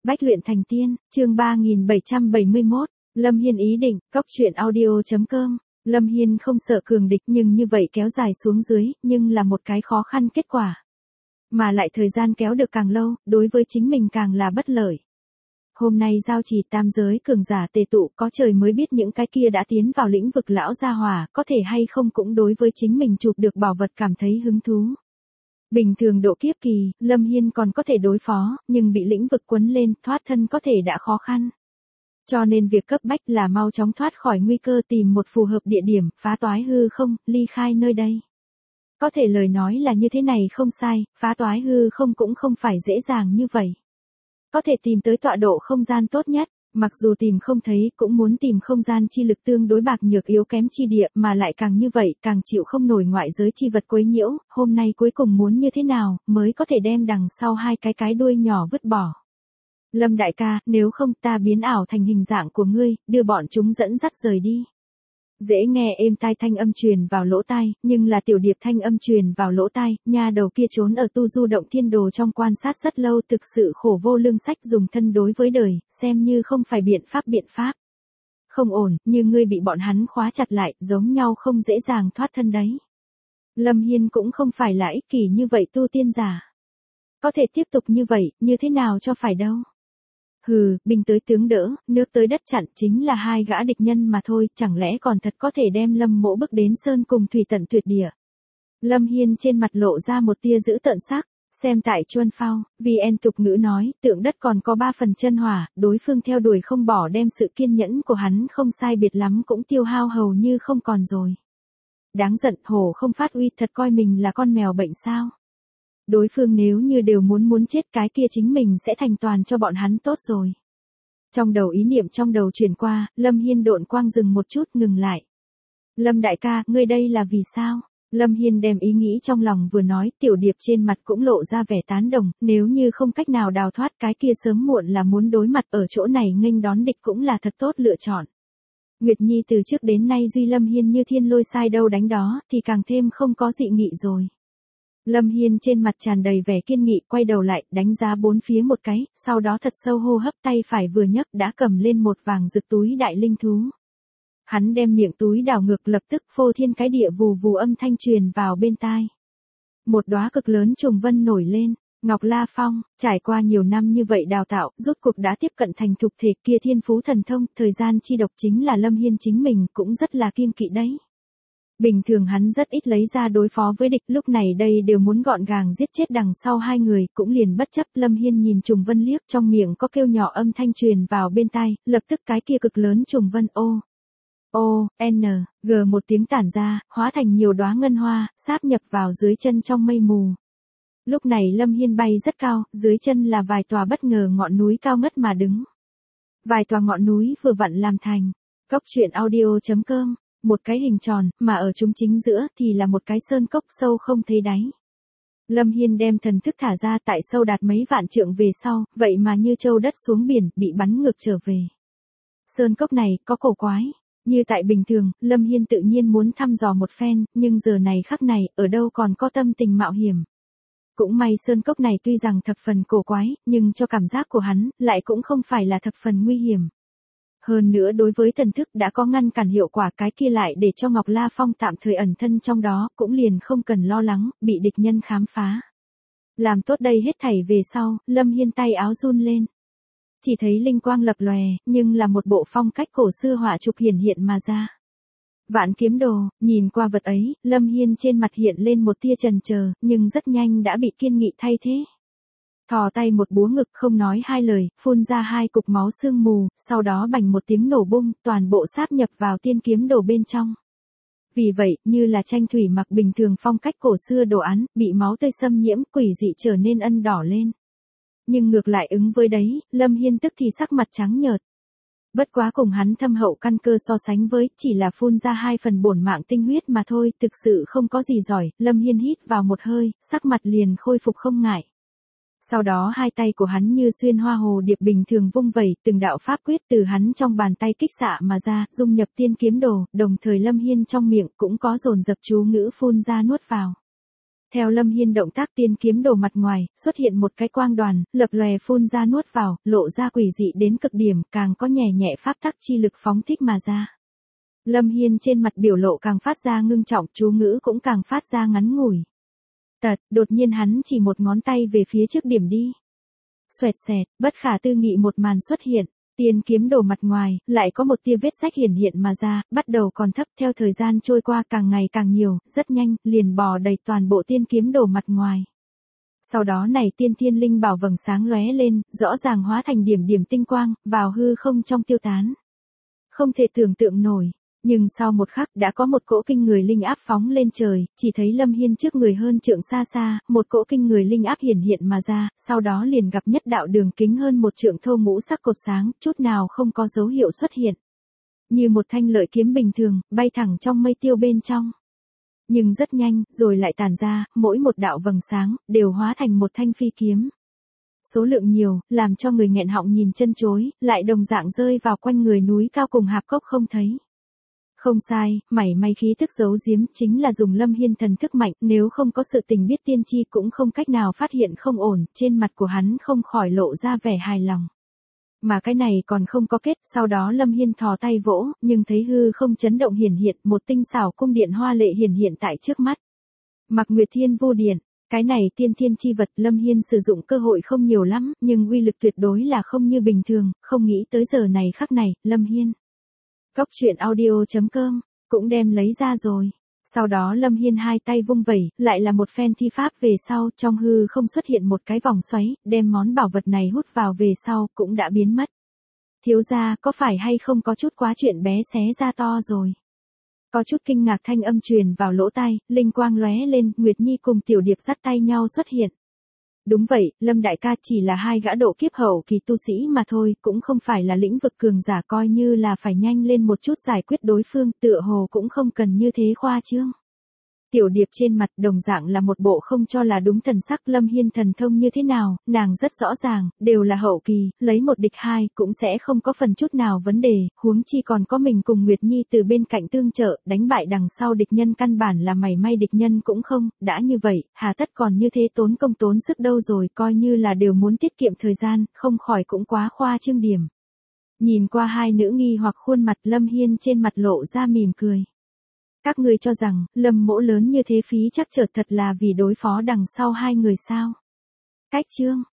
Bách luyện thành tiên, chương 3771, Lâm Hiên ý định, cóc truyện audio.com. Lâm Hiên không sợ cường địch nhưng như vậy kéo dài xuống dưới, nhưng là một cái khó khăn kết quả. Mà lại thời gian kéo được càng lâu, đối với chính mình càng là bất lợi. Hôm nay giao chỉ tam giới cường giả tề tụ, có trời mới biết những cái kia đã tiến vào lĩnh vực lão gia hỏa, có thể hay không cũng đối với chính mình chụp được bảo vật cảm thấy hứng thú. Bình thường độ kiếp kỳ, Lâm Hiên còn có thể đối phó, nhưng bị lĩnh vực quấn lên, thoát thân có thể đã khó khăn. Cho nên việc cấp bách là mau chóng thoát khỏi nguy cơ, tìm một phù hợp địa điểm, phá toái hư không, ly khai nơi đây. Có thể lời nói là như thế này không sai, phá toái hư không cũng không phải dễ dàng như vậy. Có thể tìm tới tọa độ không gian tốt nhất, mặc dù tìm không thấy cũng muốn tìm không gian chi lực tương đối bạc nhược yếu kém chi địa, mà lại càng như vậy càng chịu không nổi ngoại giới chi vật quấy nhiễu, hôm nay cuối cùng muốn như thế nào mới có thể đem đằng sau hai cái đuôi nhỏ vứt bỏ. Lâm đại ca, nếu không ta biến ảo thành hình dạng của ngươi, đưa bọn chúng dẫn dắt rời đi. Dễ nghe êm tai thanh âm truyền vào lỗ tai, nhưng là tiểu điệp thanh âm truyền vào lỗ tai, nha đầu kia trốn ở tu du động thiên đồ trong quan sát rất lâu, thực sự khổ vô lương sách dùng thân đối với đời, xem như không phải biện pháp. Không ổn, như ngươi bị bọn hắn khóa chặt lại, giống nhau không dễ dàng thoát thân đấy. Lâm Hiên cũng không phải là ích kỷ như vậy tu tiên giả. Có thể tiếp tục như vậy, như thế nào cho phải đâu. Hừ, binh tới tướng đỡ, nước tới đất chặn, chính là hai gã địch nhân mà thôi, chẳng lẽ còn thật có thể đem Lâm Mỗ bước đến sơn cùng thủy tận tuyệt địa. Lâm Hiên trên mặt lộ ra một tia dữ tợn sắc, xem tại Chuân Phao, VN tục ngữ nói, tượng đất còn có 3 phần chân hỏa, đối phương theo đuổi không bỏ đem sự kiên nhẫn của hắn không sai biệt lắm cũng tiêu hao hầu như không còn rồi. Đáng giận, hổ không phát uy, thật coi mình là con mèo bệnh sao. Đối phương nếu như đều muốn chết cái kia chính mình sẽ thành toàn cho bọn hắn tốt rồi. Trong đầu ý niệm trong đầu chuyển qua, Lâm Hiên độn quang dừng một chút ngừng lại. Lâm đại ca, ngươi đây là vì sao? Lâm Hiên đem ý nghĩ trong lòng vừa nói, tiểu điệp trên mặt cũng lộ ra vẻ tán đồng, nếu như không cách nào đào thoát cái kia sớm muộn là muốn đối mặt ở chỗ này nghênh đón địch cũng là thật tốt lựa chọn. Nguyệt Nhi từ trước đến nay duy Lâm Hiên như thiên lôi sai đâu đánh đó, thì càng thêm không có dị nghị rồi. Lâm Hiên trên mặt tràn đầy vẻ kiên nghị, quay đầu lại, đánh giá bốn phía một cái, sau đó thật sâu hô hấp, tay phải vừa nhấc đã cầm lên một vàng rực túi đại linh thú. Hắn đem miệng túi đảo ngược, lập tức phô thiên cái địa vù vù âm thanh truyền vào bên tai. Một đóa cực lớn trùng vân nổi lên, Ngọc La Phong, trải qua nhiều năm như vậy đào tạo, rốt cuộc đã tiếp cận thành thục thể kia thiên phú thần thông, thời gian chi độc chính là Lâm Hiên chính mình cũng rất là kiêng kỵ đấy. Bình thường hắn rất ít lấy ra đối phó với địch, lúc này đây đều muốn gọn gàng giết chết đằng sau hai người, cũng liền bất chấp. Lâm Hiên nhìn trùng vân liếc, trong miệng có kêu nhỏ âm thanh truyền vào bên tai, lập tức cái kia cực lớn trùng vân G một tiếng tản ra, hóa thành nhiều đóa ngân hoa, sáp nhập vào dưới chân trong mây mù. Lúc này Lâm Hiên bay rất cao, dưới chân là vài tòa bất ngờ ngọn núi cao ngất mà đứng. Vài tòa ngọn núi vừa vặn làm thành. Cóc truyện audio.com. Một cái hình tròn, mà ở chúng chính giữa thì là một cái sơn cốc sâu không thấy đáy. Lâm Hiên đem thần thức thả ra, tại sâu đạt mấy vạn trượng về sau, vậy mà như trâu đất xuống biển, bị bắn ngược trở về. Sơn cốc này có cổ quái, như tại bình thường, Lâm Hiên tự nhiên muốn thăm dò một phen, nhưng giờ này khắc này, ở đâu còn có tâm tình mạo hiểm. Cũng may sơn cốc này tuy rằng thập phần cổ quái, nhưng cho cảm giác của hắn, lại cũng không phải là thập phần nguy hiểm. Hơn nữa đối với thần thức đã có ngăn cản hiệu quả, cái kia lại để cho Ngọc La Phong tạm thời ẩn thân trong đó, cũng liền không cần lo lắng, bị địch nhân khám phá. Làm tốt đây hết thảy về sau, Lâm Hiên tay áo run lên. Chỉ thấy linh quang lập lòe, nhưng là một bộ phong cách cổ xưa họa trục hiển hiện mà ra. Vạn kiếm đồ, nhìn qua vật ấy, Lâm Hiên trên mặt hiện lên một tia chần chờ, nhưng rất nhanh đã bị kiên nghị thay thế. Thò tay một búa ngực không nói hai lời, phun ra hai cục máu sương mù, sau đó bành một tiếng nổ bung, toàn bộ sáp nhập vào tiên kiếm đồ bên trong. Vì vậy, như là tranh thủy mặc bình thường phong cách cổ xưa đồ án, bị máu tươi xâm nhiễm, quỷ dị trở nên ân đỏ lên. Nhưng ngược lại ứng với đấy, Lâm Hiên tức thì sắc mặt trắng nhợt. Bất quá cùng hắn thâm hậu căn cơ so sánh với, chỉ là phun ra 2 phần bổn mạng tinh huyết mà thôi, thực sự không có gì giỏi. Lâm Hiên hít vào một hơi, sắc mặt liền khôi phục không ngại. Sau đó hai tay của hắn như xuyên hoa hồ điệp bình thường vung vẩy, từng đạo pháp quyết từ hắn trong bàn tay kích xạ mà ra, dung nhập tiên kiếm đồ, đồng thời Lâm Hiên trong miệng cũng có dồn dập chú ngữ phun ra nuốt vào. Theo Lâm Hiên động tác tiên kiếm đồ mặt ngoài, xuất hiện một cái quang đoàn, lập lòe phun ra nuốt vào, lộ ra quỷ dị đến cực điểm, càng có nhẹ nhẹ pháp tắc chi lực phóng thích mà ra. Lâm Hiên trên mặt biểu lộ càng phát ra ngưng trọng, chú ngữ cũng càng phát ra ngắn ngủi. Đột nhiên hắn chỉ một ngón tay về phía trước điểm đi. Xoẹt xẹt, bất khả tư nghị một màn xuất hiện. Tiên kiếm đồ mặt ngoài, lại có một tia vết rách hiển hiện mà ra, bắt đầu còn thấp, theo thời gian trôi qua càng ngày càng nhiều, rất nhanh, liền bò đầy toàn bộ tiên kiếm đồ mặt ngoài. Sau đó này tiên thiên linh bảo vầng sáng lóe lên, rõ ràng hóa thành điểm điểm tinh quang, vào hư không trong tiêu tán. Không thể tưởng tượng nổi. Nhưng sau một khắc đã có một cỗ kinh người linh áp phóng lên trời, chỉ thấy Lâm Hiên trước người hơn trượng xa xa, một cỗ kinh người linh áp hiển hiện mà ra, sau đó liền gặp nhất đạo đường kính hơn một trượng thô ngũ sắc cột sáng, chút nào không có dấu hiệu xuất hiện. Như một thanh lợi kiếm bình thường, bay thẳng trong mây tiêu bên trong. Nhưng rất nhanh, rồi lại tản ra, mỗi một đạo vầng sáng, đều hóa thành một thanh phi kiếm. Số lượng nhiều, làm cho người nghẹn họng nhìn chân chối, lại đồng dạng rơi vào quanh người núi cao cùng hạp cốc không thấy. Không sai, mảy may khí thức giấu giếm chính là dùng Lâm Hiên thần thức mạnh, nếu không có sự tình biết tiên tri cũng không cách nào phát hiện không ổn, trên mặt của hắn không khỏi lộ ra vẻ hài lòng. Mà cái này còn không có kết, sau đó Lâm Hiên thò tay vỗ, nhưng thấy hư không chấn động hiển hiện, một tinh xảo cung điện hoa lệ hiển hiện tại trước mắt. Mạc Nguyệt Thiên Vu Điện, cái này tiên thiên chi vật Lâm Hiên sử dụng cơ hội không nhiều lắm, nhưng uy lực tuyệt đối là không như bình thường, không nghĩ tới giờ này khắc này, Lâm Hiên. Cốc truyện audio.com, cũng đem lấy ra rồi. Sau đó Lâm Hiên hai tay vung vẩy, lại là một phen thi pháp về sau, trong hư không xuất hiện một cái vòng xoáy, đem món bảo vật này hút vào về sau, cũng đã biến mất. Thiếu gia, có phải hay không có chút quá chuyện bé xé ra to rồi? Có chút kinh ngạc thanh âm truyền vào lỗ tai, linh quang lóe lên, Nguyệt Nhi cùng Tiểu Điệp dắt tay nhau xuất hiện. Đúng vậy, Lâm đại ca chỉ là hai gã độ kiếp hậu kỳ tu sĩ mà thôi, cũng không phải là lĩnh vực cường giả, coi như là phải nhanh lên một chút giải quyết đối phương, tựa hồ cũng không cần như thế khoa trương. Tiểu Điệp trên mặt đồng dạng là một bộ không cho là đúng thần sắc. Lâm Hiên thần thông như thế nào, nàng rất rõ ràng, đều là hậu kỳ, lấy một địch hai cũng sẽ không có phần chút nào vấn đề, huống chi còn có mình cùng Nguyệt Nhi từ bên cạnh tương trợ, đánh bại đằng sau địch nhân căn bản là mảy may địch nhân cũng không, đã như vậy, hà tất còn như thế tốn công tốn sức đâu rồi, coi như là đều muốn tiết kiệm thời gian, không khỏi cũng quá khoa trương điểm. Nhìn qua hai nữ nghi hoặc khuôn mặt, Lâm Hiên trên mặt lộ ra mỉm cười. Các ngươi cho rằng, Lâm mỗ lớn như thế phí chắc trở thật là vì đối phó đằng sau hai người sao? Cách chương.